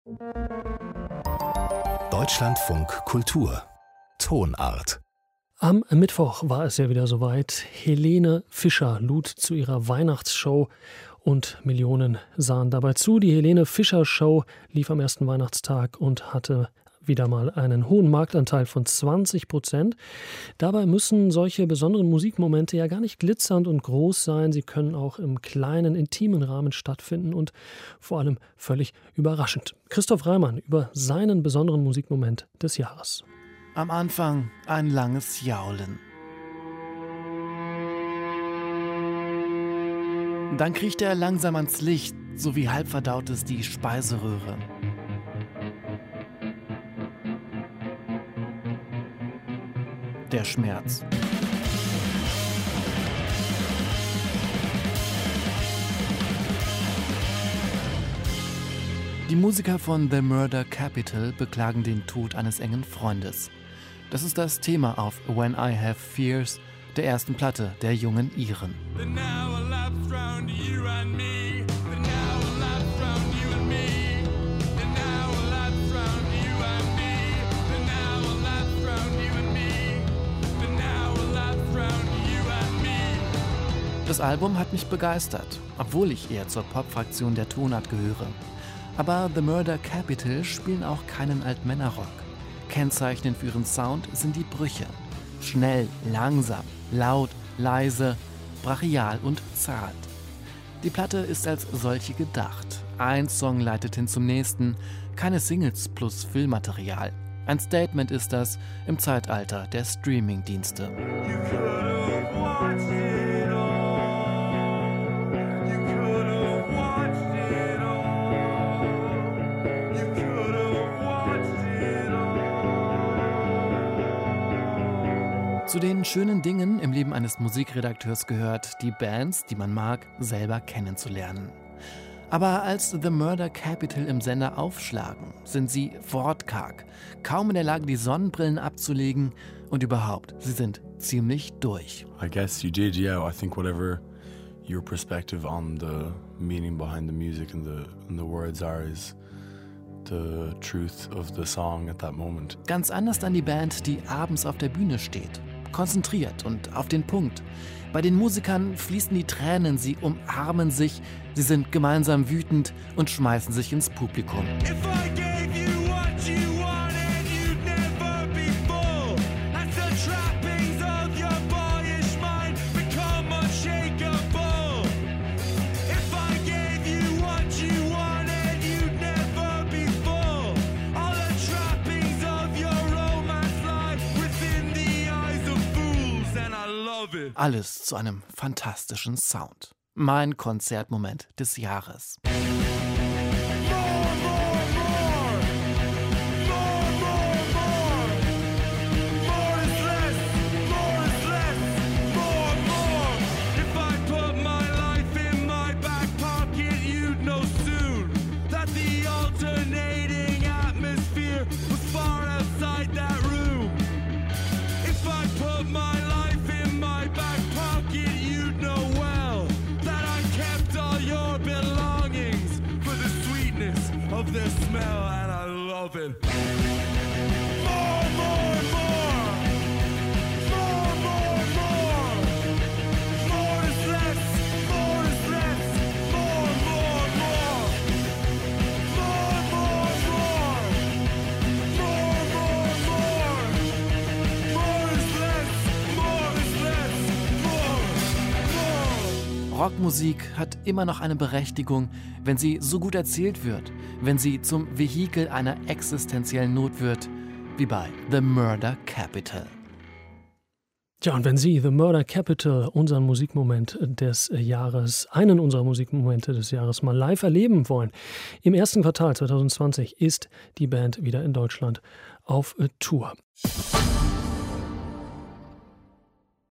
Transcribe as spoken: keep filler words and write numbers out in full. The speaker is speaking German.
Deutschlandfunk Kultur Tonart. Am Mittwoch war es ja wieder soweit. Helene Fischer lud zu ihrer Weihnachtsshow und Millionen sahen dabei zu. Die Helene Fischer Show lief am ersten Weihnachtstag und hatte wieder mal einen hohen Marktanteil von zwanzig Prozent. Dabei müssen solche besonderen Musikmomente ja gar nicht glitzernd und groß sein. Sie können auch im kleinen, intimen Rahmen stattfinden und vor allem völlig überraschend. Christoph Reimann über seinen besonderen Musikmoment des Jahres. Am Anfang ein langes Jaulen. Dann kriecht er langsam ans Licht, so wie halb verdaut ist die Speiseröhre. Der Schmerz. Die Musiker von The Murder Capital beklagen den Tod eines engen Freundes. Das ist das Thema auf When I Have Fears, der ersten Platte der jungen Iren. Das Album hat mich begeistert, obwohl ich eher zur Pop-Fraktion der Tonart gehöre. Aber The Murder Capital spielen auch keinen Altmännerrock. Kennzeichnend für ihren Sound sind die Brüche. Schnell, langsam, laut, leise, brachial und zart. Die Platte ist als solche gedacht. Ein Song leitet hin zum nächsten, keine Singles plus Füllmaterial. Ein Statement ist das im Zeitalter der Streaming-Dienste. Zu den schönen Dingen im Leben eines Musikredakteurs gehört, die Bands, die man mag, selber kennenzulernen. Aber als The Murder Capital im Sender aufschlagen, sind sie wortkarg, kaum in der Lage, die Sonnenbrillen abzulegen und überhaupt, sie sind ziemlich durch. I guess you did, yeah. I think whatever your perspective on the meaning behind the music and the, and the words are is the truth of the song at that moment. Ganz anders dann die Band, die abends auf der Bühne steht. Konzentriert und auf den Punkt. Bei den Musikern fließen die Tränen, sie umarmen sich, sie sind gemeinsam wütend und schmeißen sich ins Publikum. Alles zu einem fantastischen Sound. Mein Konzertmoment des Jahres. The smell and I love it. More, more, more. More, more, more. More is less. More is less. More, more, more. More, more, more. More, more, more. More is less. More is less. More, more. Rockmusik hat immer noch eine Berechtigung, wenn sie so gut erzählt wird, wenn sie zum Vehikel einer existenziellen Not wird, wie bei The Murder Capital. Tja, und wenn Sie The Murder Capital, unseren Musikmoment des Jahres, einen unserer Musikmomente des Jahres mal live erleben wollen, im ersten Quartal zwanzig zwanzig ist die Band wieder in Deutschland auf Tour.